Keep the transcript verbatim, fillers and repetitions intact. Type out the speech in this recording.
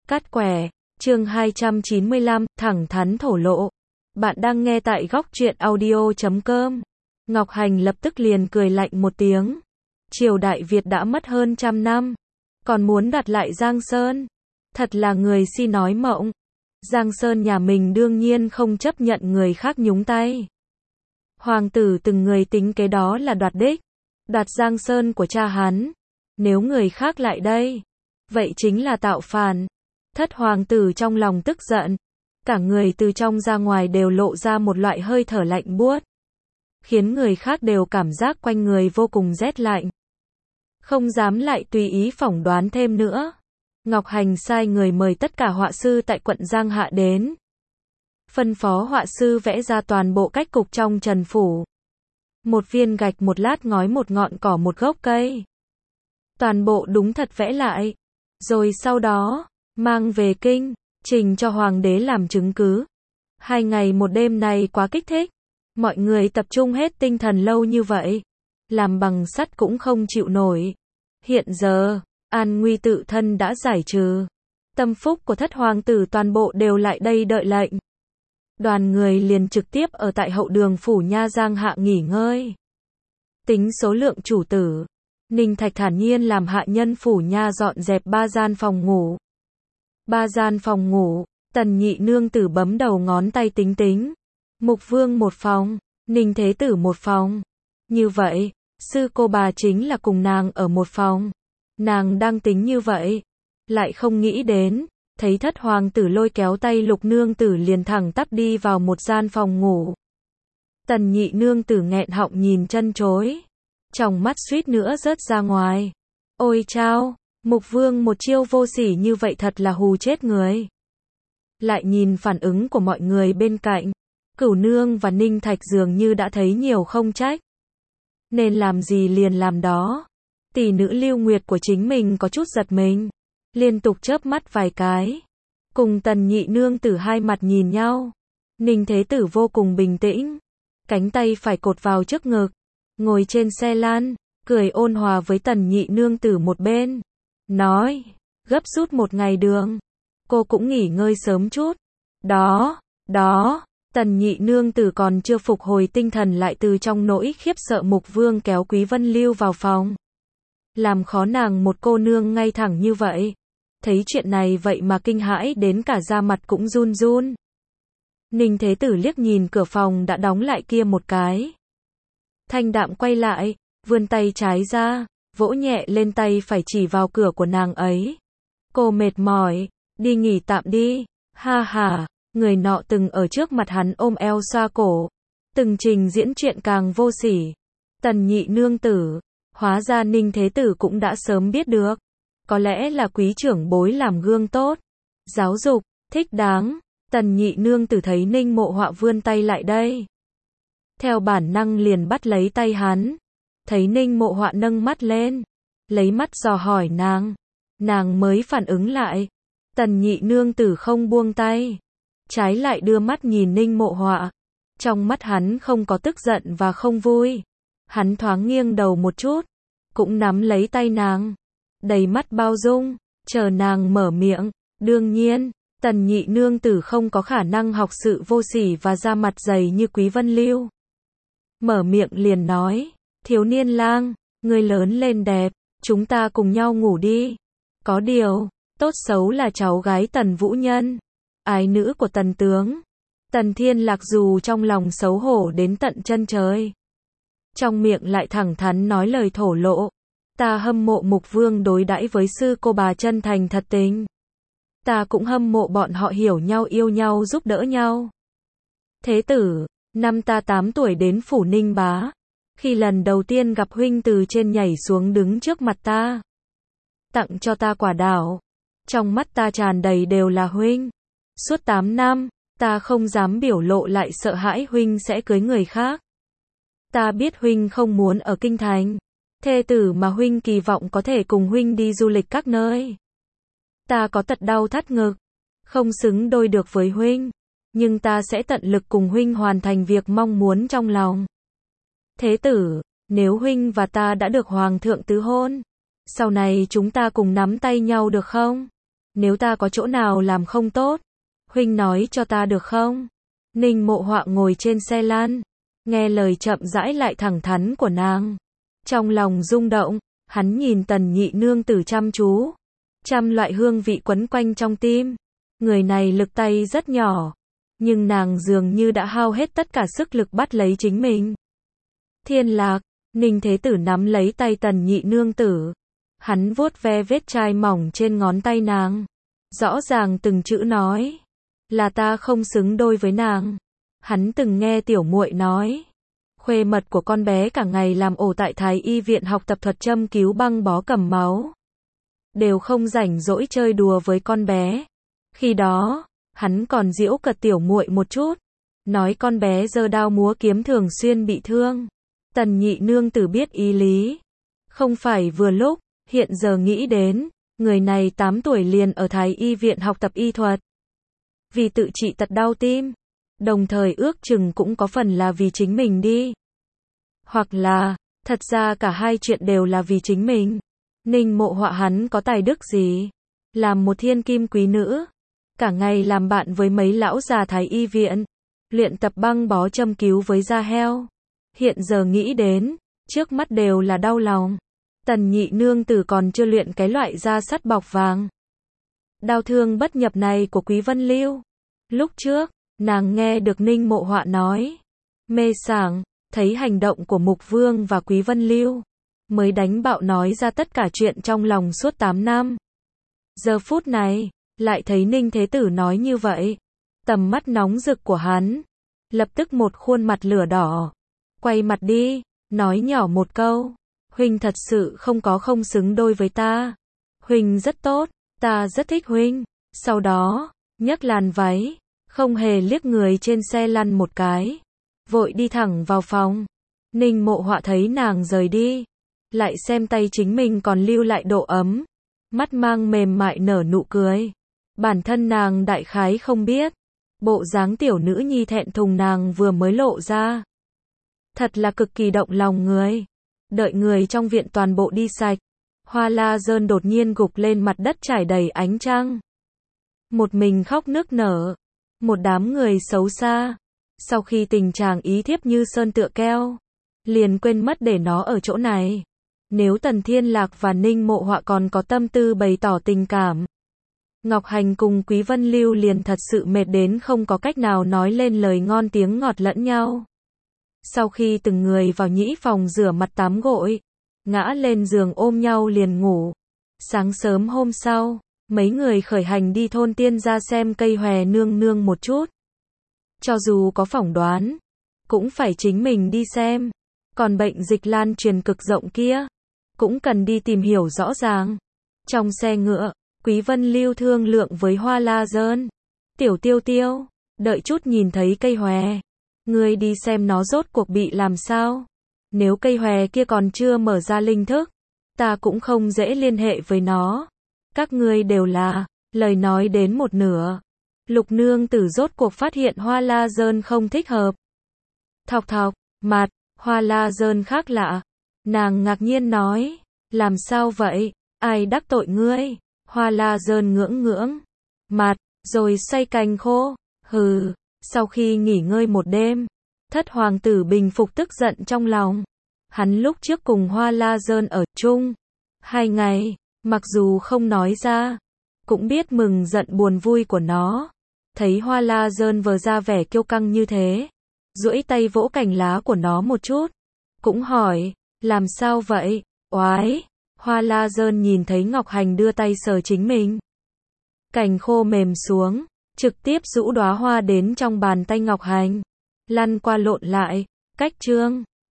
Cắt quẻ, chương hai trăm chín mươi lăm, thẳng thắn thổ lộ. Bạn đang nghe tại góc truyện audio chấm com. Ngọc Hành lập tức liền cười lạnh một tiếng. Triều Đại Việt đã mất hơn trăm năm, còn muốn đặt lại Giang Sơn. Thật là người si nói mộng. Giang Sơn nhà mình đương nhiên không chấp nhận người khác nhúng tay. Hoàng tử từng người tính kế đó là đoạt đích, đoạt Giang Sơn của cha hắn. Nếu người khác lại đây, vậy chính là tạo phản. Thất hoàng tử trong lòng tức giận, cả người từ trong ra ngoài đều lộ ra một loại hơi thở lạnh buốt, khiến người khác đều cảm giác quanh người vô cùng rét lạnh. Không dám lại tùy ý phỏng đoán thêm nữa. Ngọc Hành sai người mời tất cả họa sư tại quận Giang Hạ đến. Phân phó họa sư vẽ ra toàn bộ cách cục trong Trần Phủ. Một viên gạch, một lát ngói, một ngọn cỏ, một gốc cây. Toàn bộ đúng thật vẽ lại. Rồi sau đó, mang về kinh, trình cho hoàng đế làm chứng cứ. Hai ngày một đêm này quá kích thích. Mọi người tập trung hết tinh thần lâu như vậy. Làm bằng sắt cũng không chịu nổi. Hiện giờ, an nguy tự thân đã giải trừ. Tâm phúc của thất hoàng tử toàn bộ đều lại đây đợi lệnh. Đoàn người liền trực tiếp ở tại hậu đường phủ Nha Giang Hạ nghỉ ngơi. Tính số lượng chủ tử, Ninh Thạch thản nhiên làm hạ nhân phủ Nha dọn dẹp ba gian phòng ngủ. Ba gian phòng ngủ, Tần nhị nương tử bấm đầu ngón tay tính tính. Mục Vương một phòng, Ninh Thế Tử một phòng. Như vậy, sư cô bà chính là cùng nàng ở một phòng. Nàng đang tính như vậy, lại không nghĩ đến, thấy thất hoàng tử lôi kéo tay lục nương tử liền thẳng tắp đi vào một gian phòng ngủ. Tần nhị nương tử nghẹn họng nhìn chân chối, trong mắt suýt nữa rớt ra ngoài. Ôi chao, Mục Vương một chiêu vô sỉ như vậy thật là hù chết người. Lại nhìn phản ứng của mọi người bên cạnh, Cửu nương và Ninh Thạch dường như đã thấy nhiều không trách. Nên làm gì liền làm đó. Tỷ nữ Lưu Nguyệt của chính mình có chút giật mình, liên tục chớp mắt vài cái. Cùng Tần nhị nương tử hai mặt nhìn nhau. Ninh Thế Tử vô cùng bình tĩnh, cánh tay phải cột vào trước ngực, ngồi trên xe lan, cười ôn hòa với Tần nhị nương tử một bên. Nói, gấp rút một ngày đường, cô cũng nghỉ ngơi sớm chút. Đó, đó, Tần nhị nương tử còn chưa phục hồi tinh thần lại từ trong nỗi khiếp sợ Mục Vương kéo Quý Vân Lưu vào phòng. Làm khó nàng một cô nương ngay thẳng như vậy. Thấy chuyện này vậy mà kinh hãi đến cả da mặt cũng run run. Ninh Thế Tử liếc nhìn cửa phòng đã đóng lại kia một cái. Thanh đạm quay lại, vươn tay trái ra, vỗ nhẹ lên tay phải chỉ vào cửa của nàng ấy. Cô mệt mỏi, đi nghỉ tạm đi. Ha ha, người nọ từng ở trước mặt hắn ôm eo xoa cổ, từng trình diễn chuyện càng vô sỉ. Tần nhị nương tử, hóa ra Ninh Thế Tử cũng đã sớm biết được. Có lẽ là quý trưởng bối làm gương tốt, giáo dục, thích đáng. Tần nhị nương tử thấy Ninh Mộ Họa vươn tay lại đây, theo bản năng liền bắt lấy tay hắn. Thấy Ninh Mộ Họa nâng mắt lên, lấy mắt dò hỏi nàng, nàng mới phản ứng lại. Tần nhị nương tử không buông tay, trái lại đưa mắt nhìn Ninh Mộ Họa. Trong mắt hắn không có tức giận và không vui. Hắn thoáng nghiêng đầu một chút, cũng nắm lấy tay nàng, đầy mắt bao dung, chờ nàng mở miệng. Đương nhiên, Tần nhị nương tử không có khả năng học sự vô sỉ và da mặt dày như Quý Vân Lưu. Mở miệng liền nói, thiếu niên lang, người lớn lên đẹp, chúng ta cùng nhau ngủ đi. Có điều, tốt xấu là cháu gái Tần Vũ Nhân, ái nữ của Tần tướng. Tần Thiên Lạc dù trong lòng xấu hổ đến tận chân trời, trong miệng lại thẳng thắn nói lời thổ lộ. Ta hâm mộ Mục Vương đối đãi với sư cô bà chân thành thật tình. Ta cũng hâm mộ bọn họ hiểu nhau, yêu nhau, giúp đỡ nhau. Thế tử, năm ta tám tuổi đến phủ Ninh Bá. Khi lần đầu tiên gặp huynh từ trên nhảy xuống đứng trước mặt ta, tặng cho ta quả đào. Trong mắt ta tràn đầy đều là huynh. Suốt tám năm, ta không dám biểu lộ, lại sợ hãi huynh sẽ cưới người khác. Ta biết huynh không muốn ở kinh thành. Thê tử mà huynh kỳ vọng có thể cùng huynh đi du lịch các nơi. Ta có tật đau thắt ngực, không xứng đôi được với huynh, nhưng ta sẽ tận lực cùng huynh hoàn thành việc mong muốn trong lòng. Thế tử, nếu huynh và ta đã được hoàng thượng tứ hôn, sau này chúng ta cùng nắm tay nhau được không? nếu ta có chỗ nào làm không tốt, huynh nói cho ta được không? Ninh Mộ Họa ngồi trên xe lăn, nghe lời chậm rãi lại thẳng thắn của nàng. Trong lòng rung động, hắn nhìn Tần nhị nương tử chăm chú. Trăm loại hương vị quấn quanh trong tim. Người này lực tay rất nhỏ, nhưng nàng dường như đã hao hết tất cả sức lực bắt lấy chính mình. Thiên Lạc, Ninh Thế Tử nắm lấy tay Tần nhị nương tử. Hắn vuốt ve vết chai mỏng trên ngón tay nàng. Rõ ràng từng chữ nói, là ta không xứng đôi với nàng. Hắn từng nghe tiểu muội nói, khuê mật của con bé cả ngày làm ổ tại Thái Y viện học tập thuật châm cứu băng bó cầm máu. Đều không rảnh rỗi chơi đùa với con bé. Khi đó, hắn còn giễu cợt tiểu muội một chút, nói con bé giơ đao múa kiếm thường xuyên bị thương. Tần nhị nương tử biết ý lý. Không phải vừa lúc, hiện giờ nghĩ đến, người này tám tuổi liền ở Thái Y viện học tập y thuật. Vì tự trị tật đau tim, đồng thời ước chừng cũng có phần là vì chính mình đi. Hoặc là, thật ra cả hai chuyện đều là vì chính mình. Ninh Mộ Họa hắn có tài đức gì? Làm một thiên kim quý nữ, cả ngày làm bạn với mấy lão già Thái Y viện, luyện tập băng bó châm cứu với da heo. Hiện giờ nghĩ đến, trước mắt đều là đau lòng. Tần nhị nương tử còn chưa luyện cái loại da sắt bọc vàng. Đau thương bất nhập này của Quý Vân Lưu. Lúc trước, nàng nghe được Ninh Mộ Họa nói, mê sảng, thấy hành động của Mục Vương và Quý Vân Lưu, mới đánh bạo nói ra tất cả chuyện trong lòng suốt tám năm. Giờ phút này, lại thấy Ninh Thế Tử nói như vậy. Tầm mắt nóng rực của hắn, lập tức một khuôn mặt lửa đỏ. Quay mặt đi, nói nhỏ một câu, huynh thật sự không có không xứng đôi với ta. Huynh rất tốt, ta rất thích huynh. Sau đó, nhấc làn váy, không hề liếc người trên xe lăn một cái, vội đi thẳng vào phòng. Ninh Mộ Họa thấy nàng rời đi, lại xem tay chính mình còn lưu lại độ ấm, mắt mang mềm mại nở nụ cười. Bản thân nàng đại khái không biết, bộ dáng tiểu nữ nhi thẹn thùng nàng vừa mới lộ ra, thật là cực kỳ động lòng người. Đợi người trong viện toàn bộ đi sạch, Hoa La Dơn đột nhiên gục lên mặt đất trải đầy ánh trăng, một mình khóc nức nở. Một đám người xấu xa, sau khi tình chàng ý thiếp như sơn tựa keo, liền quên mất để nó ở chỗ này. Nếu Tần Thiên Lạc và Ninh Mộ Họa còn có tâm tư bày tỏ tình cảm, Ngọc Hành cùng Quý Vân Lưu liền thật sự mệt đến không có cách nào nói lên lời ngon tiếng ngọt lẫn nhau. Sau khi từng người vào nhĩ phòng rửa mặt tắm gội, ngã lên giường ôm nhau liền ngủ. Sáng sớm hôm sau, mấy người khởi hành đi thôn Tiên ra xem cây hòe nương nương một chút. Cho dù có phỏng đoán, cũng phải chính mình đi xem. Còn bệnh dịch lan truyền cực rộng kia, cũng cần đi tìm hiểu rõ ràng. Trong xe ngựa, Quý Vân Lưu thương lượng với Hoa La Dơn. Tiểu Tiêu Tiêu, đợi chút nhìn thấy cây hòe, ngươi đi xem nó rốt cuộc bị làm sao. Nếu cây hòe kia còn chưa mở ra linh thức, ta cũng không dễ liên hệ với nó. Các ngươi đều là, lời nói đến một nửa. Lục nương tử rốt cuộc phát hiện Hoa La Dơn không thích hợp. Thọc thọc, mặt, Hoa La Dơn khác lạ. Nàng ngạc nhiên nói, làm sao vậy, ai đắc tội ngươi? Hoa La Dơn ngưỡng ngưỡng mặt, rồi xoay cành khô. Hừ, sau khi nghỉ ngơi một đêm, thất hoàng tử bình phục tức giận trong lòng. Hắn lúc trước cùng Hoa La Dơn ở chung hai ngày, mặc dù không nói ra, cũng biết mừng giận buồn vui của nó. Thấy Hoa La Dơn vờ ra vẻ kiêu căng như thế, duỗi tay vỗ cành lá của nó một chút, cũng hỏi, làm sao vậy? Oái! Hoa La Dơn nhìn thấy Ngọc Hành đưa tay sờ chính mình, cành khô mềm xuống, trực tiếp rũ đóa hoa đến trong bàn tay Ngọc Hành, lăn qua lộn lại, cách trương.